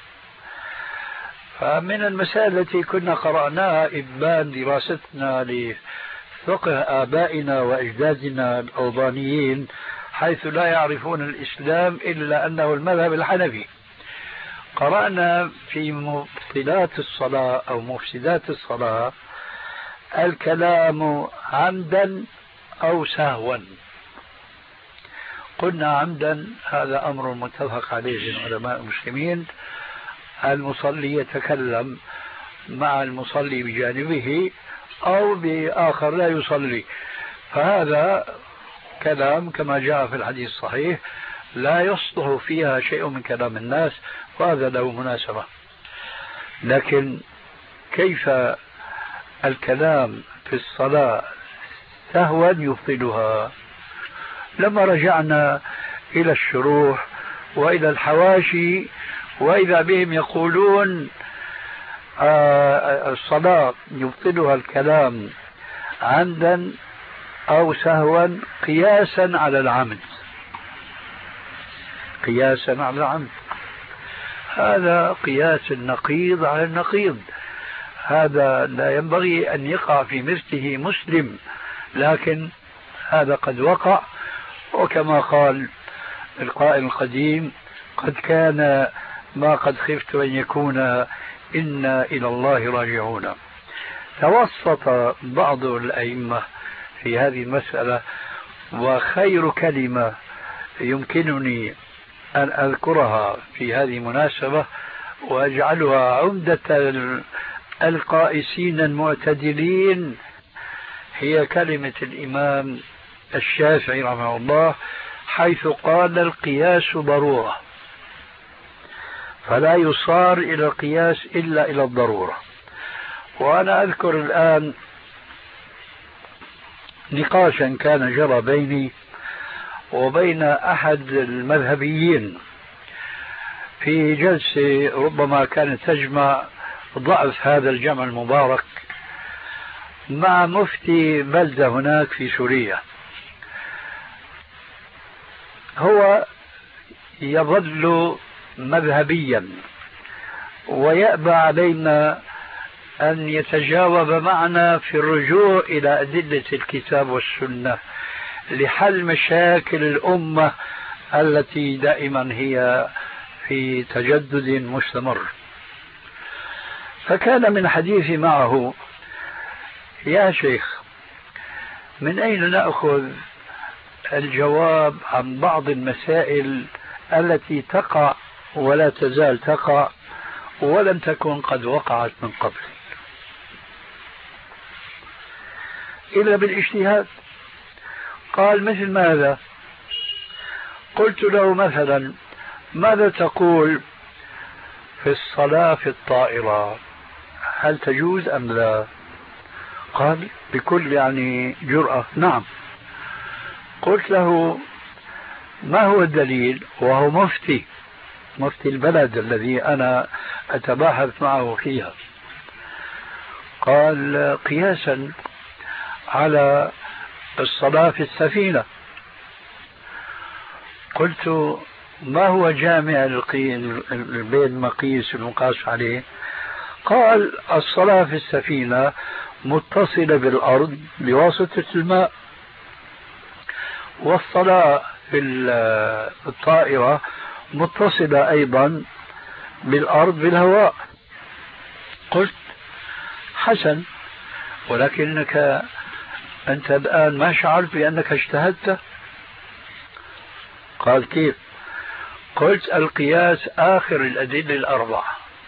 Speaker 3: فمن المسائل التي كنا قرأناها إبان دراستنا لفقه آبائنا وأجدادنا الأوضانيين، حيث لا يعرفون الإسلام إلا أنه المذهب الحنفي، قرأنا في مبطلات الصلاة أو مفسدات الصلاة الكلام عمدا أو سهوا. قلنا عمدا هذا أمر متفق عليه بين علماء المسلمين، المصلي يتكلم مع المصلي بجانبه أو بآخر لا يصلي، فهذا كلام كما جاء في الحديث الصحيح لا يصلح فيها شيء من كلام الناس، وهذا له مناسبة. لكن كيف الكلام في الصلاة سهوا يبطلها؟ لما رجعنا إلى الشروح وإلى الحواشي وإذا بهم يقولون الصلاة يبطلها الكلام عمدا أو سهوا قياسا على العمد، قياسا على العمد. هذا قياس النقيض على النقيض، هذا لا ينبغي أن يقع في مثله مسلم، لكن هذا قد وقع. وكما قال القائل القديم: قد كان ما قد خفت أن يكون، إنا إلى الله راجعون. توسط بعض الأئمة في هذه المسألة، وخير كلمة يمكنني أن أذكرها في هذه المناسبة وأجعلها عمدة القائسين المعتدلين هي كلمة الإمام الشافعي رحمه الله، حيث قال: القياس ضرورة، فلا يصار إلى القياس إلا إلى الضرورة. وأنا أذكر الآن نقاشا كان جرى بيني وبين أحد المذهبيين في جلسة ربما كانت تجمع ضعف هذا الجمع المبارك مع مفتي بلدة هناك في سوريا. هو يظل مذهبيا ويأبى علينا أن يتجاوب معنا في الرجوع إلى أدلة الكتاب والسنة لحل مشاكل الأمة التي دائما هي في تجدد مستمر. فكان من حديثي معه: يا شيخ، من أين نأخذ الجواب عن بعض المسائل التي تقع ولا تزال تقع ولم تكن قد وقعت من قبل إلا بالاجتهاد؟ قال: مثل ماذا؟ قلت له: مثلا ماذا تقول في الصلاة في الطائرة؟ هل تجوز أم لا؟ قال بكل جرأة نعم. قلت له ما هو الدليل؟ وهو مفتي البلد الذي أنا أتباحث معه فيها. قال قياسا على الصلاة في السفينة. قلت ما هو جامع بين مقيس المقاس عليه؟ قال الصلاة في السفينة متصلة بالأرض بواسطة الماء، والصلاة في الطائرة متصلة أيضا بالأرض بالهواء. قلت حسن، ولكنك أنت الآن ما شعرت بأنك اجتهدت؟ قال كيف؟ قلت القياس آخر الأدلة الأربعة،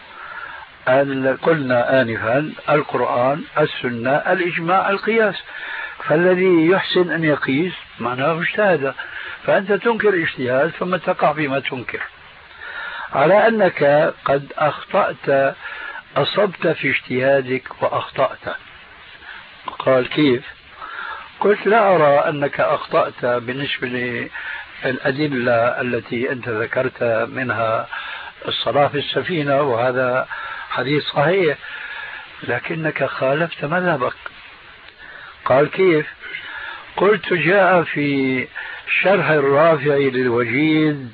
Speaker 3: قلنا آنفا القرآن، السنة، الإجماع، القياس. فالذي يحسن أن يقيس معناه اجتهد، فأنت تنكر اجتهاد ثم تقع فيما تنكر، على أنك قد أخطأت، أصبت في اجتهادك وأخطأت. قال كيف؟ قلت لا أرى أنك أخطأت بالنسبة للأدلة التي أنت ذكرت منها الصلاة في السفينة، وهذا حديث صحيح، لكنك خالفت مذهبك. قال كيف؟ قلت جاء في شرح الرافع للوجيز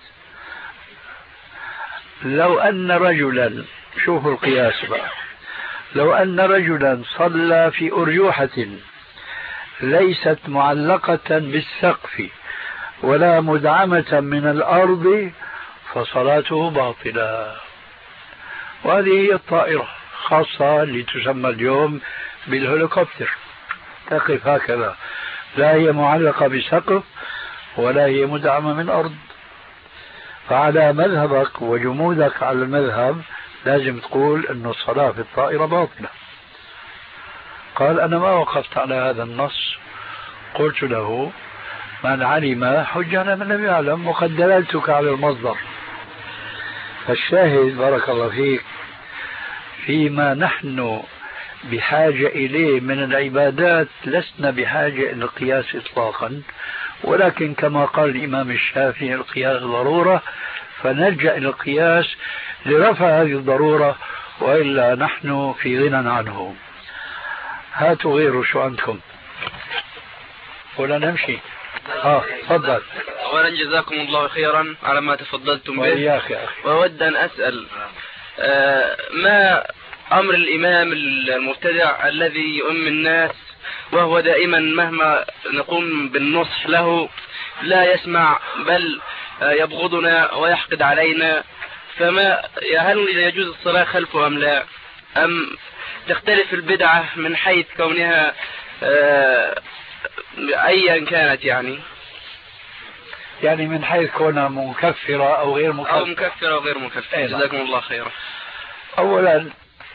Speaker 3: لو أن رجلا، شوفوا القياس بقى، لو أن رجلا صلى في أرجوحة ليست معلقة بالسقف ولا مدعمة من الأرض فصلاته باطلة. وهذه هي الطائرة خاصة لتسمى اليوم بالهليكوبتر، تقف هكذا، لا هي معلقة بسقف ولا هي مدعمة من الأرض. فعلى مذهبك وجمودك على المذهب لازم تقول أن الصلاة في الطائرة باطلة. قال أنا ما وقفت على هذا النص. قلت له من علم حج على من لم يعلم، وقد دللتك على المصدر. فالشاهد بارك الله فيك فيما نحن بحاجة إليه من العبادات لسنا بحاجة إلى القياس إطلاقا، ولكن كما قال الإمام الشافعي القياس ضرورة، فنلجأ إلى القياس لرفع هذه الضرورة، وإلا نحن في غنى عنه. هاتوا غيره، شو عندكم؟ ولا نمشي؟ تفضل.
Speaker 6: أولا جزاكم الله خيرا على ما تفضلتم به.
Speaker 3: وإياك يا أخي.
Speaker 6: وأود أن أسأل ما أمر الإمام المبتدع الذي يؤم الناس وهو دائما مهما نقوم بالنصح له لا يسمع، بل يبغضنا ويحقد علينا؟ فما هل يجوز الصلاة خلفه أم لا؟ أم تختلف البدعة من حيث كونها أيا كانت،
Speaker 3: يعني من حيث كونها مكفرة أو غير مكفرة؟
Speaker 6: أو مكفرة أو غير مكفرة. جزاكم الله خيرا.
Speaker 3: أولا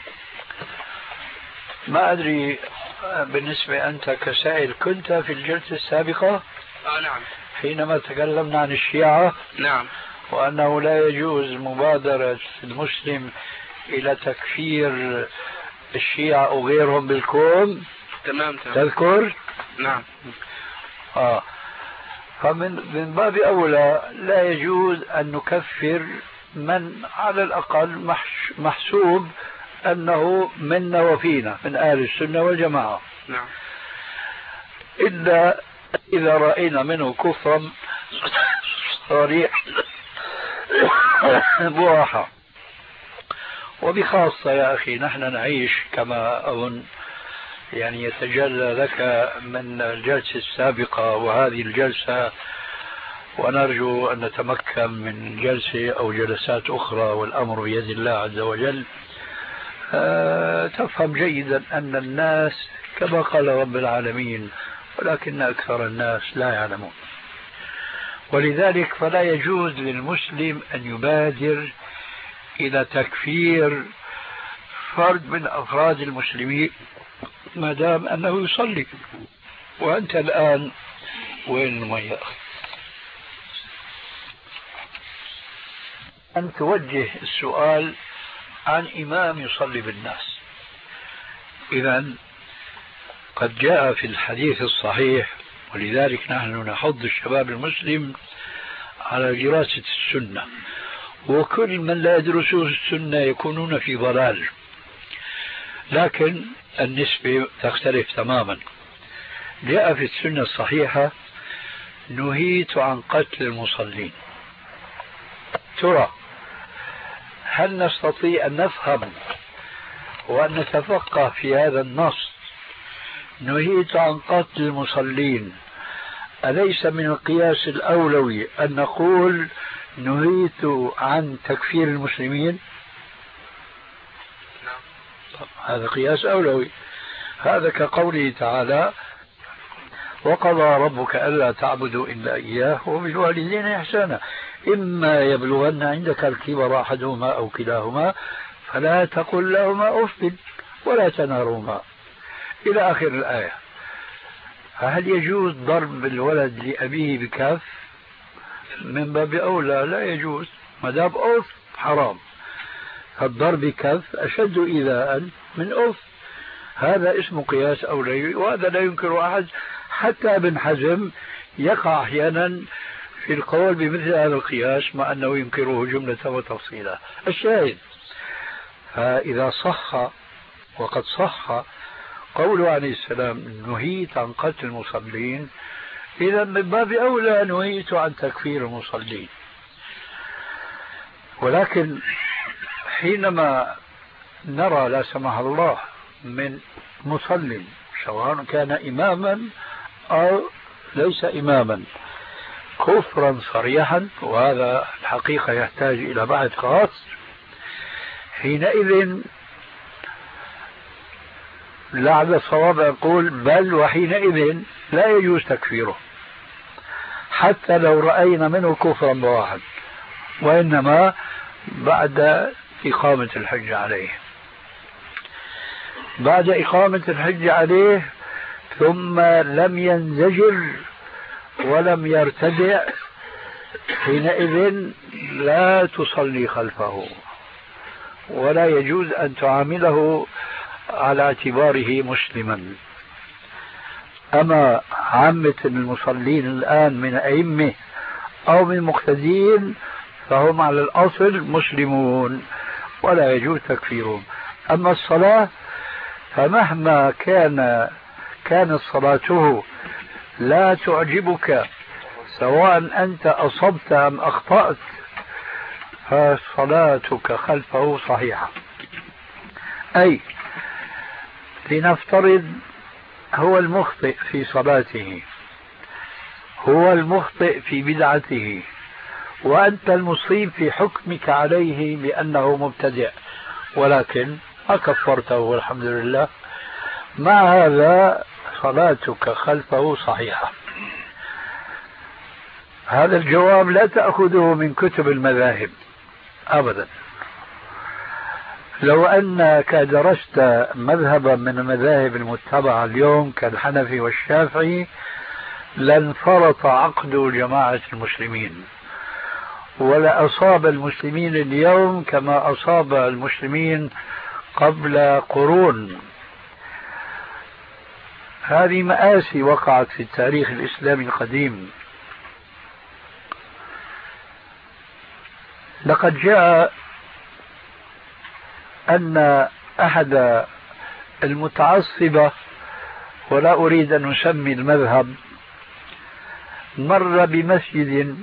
Speaker 3: ما أدري بالنسبة أنت كسائل كنت في الجلسة السابقة؟
Speaker 6: نعم.
Speaker 3: حينما تكلمنا عن الشيعة.
Speaker 6: نعم.
Speaker 3: وأنه لا يجوز مبادرة المسلم إلى تكفير الشيعة أو غيرهم بالكون.
Speaker 6: تمام.
Speaker 3: تذكر؟
Speaker 6: نعم.
Speaker 3: فمن باب أولى لا يجوز أن نكفر من على الأقل محسوب أنه منا وفينا من أهل السنة والجماعة.
Speaker 6: نعم.
Speaker 3: إلا إذا رأينا منه كفرا صريح بواحة. وبخاصة يا أخي نحن نعيش كما أظن يتجلى لك من الجلسة السابقة وهذه الجلسة، ونرجو أن نتمكن من جلسة أو جلسات أخرى، والأمر بيد الله عز وجل. تفهم جيدا أن الناس كما قال رب العالمين ولكن أكثر الناس لا يعلمون. ولذلك فلا يجوز للمسلم أن يبادر إلى تكفير فرد من أفراد المسلمين ما دام أنه يصلي. وأنت الآن وين المياه؟ أن توجه السؤال عن إمام يصلي بالناس. إذا قد جاء في الحديث الصحيح، ولذلك نحن نحض الشباب المسلم على دراسة السنة، وكل من لا يدرسون السنة يكونون في ضلال، لكن النسبة تختلف تماما. جاء في السنة الصحيحة: نهيت عن قتل المصلين. ترى هل نستطيع أن نفهم وأن نتفقه في هذا النص نهيت عن قتل المصلين؟ أليس من القياس الأولوي أن نقول نهيت عن تكفير المسلمين؟ هذا قياس أولوي. هذا كقوله تعالى: وقضى ربك ألا تعبدوا إلا إياه وبالوالدين إحسانا إما يبلغن عندك الكبر أحدهما أو كلاهما فلا تقل لهما أف ولا تنهرهما إلى آخر الآية. هل يجوز ضرب الولد لأبيه بكف؟ من باب أولى لا يجوز، ما دام أف حرام. فالضرب بكف أشد إيذاء من أف. هذا اسمه قياس أولوي، وهذا لا ينكر أحد. حتى ابن حزم يقع أحيانا في القول بمثل هذا القياس مع أنه ينكره جملة وتفصيلا. الشاهد، فإذا صح وقد صح قوله عليه السلام نهيت عن قتل المصلين، إذا من باب أولى نهيت عن تكفير المصلين. ولكن حينما نرى لا سمح الله من مصل سواء كان إماما أو ليس إماما كفرا صريحا، وهذا الحقيقة يحتاج إلى بحث خاص، حينئذ لعل الصواب يقول بل وحينئذ لا يجوز تكفيره حتى لو رأينا منه كفرا بواحد، وإنما بعد إقامة الحج عليه. بعد إقامة الحج عليه ثم لم ينزجر ولم يرتدع، حينئذ لا تصلي خلفه ولا يجوز أن تعامله على اعتباره مسلما. أما عامة المصلين الآن من أئمة أو من مقتدين فهم على الأصل مسلمون ولا يجوز تكفيرهم. أما الصلاة فمهما كانت صلاته لا تعجبك سواء أنت أصبت أم أخطأت فصلاتك خلفه صحيحة. أي لنفترض هو المخطئ في صلاته، هو المخطئ في بدعته، وأنت المصيب في حكمك عليه بأنه مبتدع، ولكن ما كفرته والحمد لله، مع هذا صلاتك خلفه صحيحة. هذا الجواب لا تأخذه من كتب المذاهب أبدا. لو أنك درست مذهبا من المذاهب المتبعة اليوم كالحنفي والشافعي لانفرط عقد جماعة المسلمين، ولأصاب المسلمين اليوم كما أصاب المسلمين قبل قرون. هذه مآسي وقعت في التاريخ الإسلامي القديم. لقد جاء أن أحد المتعصبة، ولا أريد أن نسمي المذهب، مر بمسجد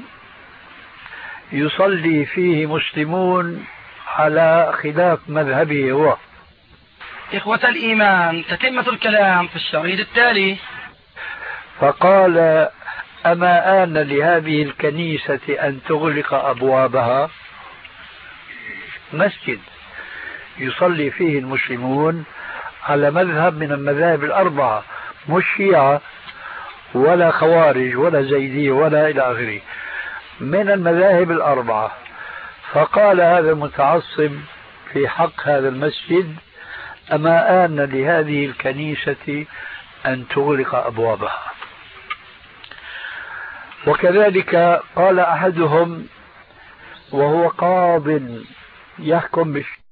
Speaker 3: يصلي فيه مسلمون على خلاف مذهبه هو.
Speaker 2: إخوة الإيمان، تتمة الكلام في الشريط التالي.
Speaker 3: فقال أما آن لهذه الكنيسة أن تغلق أبوابها؟ مسجد يصلي فيه المسلمون على مذهب من المذاهب الأربعة، مش شيعة ولا خوارج ولا زيدية ولا إلى آخره، من المذاهب الأربعة. فقال هذا المتعصب في حق هذا المسجد أما آن لهذه الكنيسة أن تغلق أبوابها. وكذلك قال أحدهم وهو قاض يحكم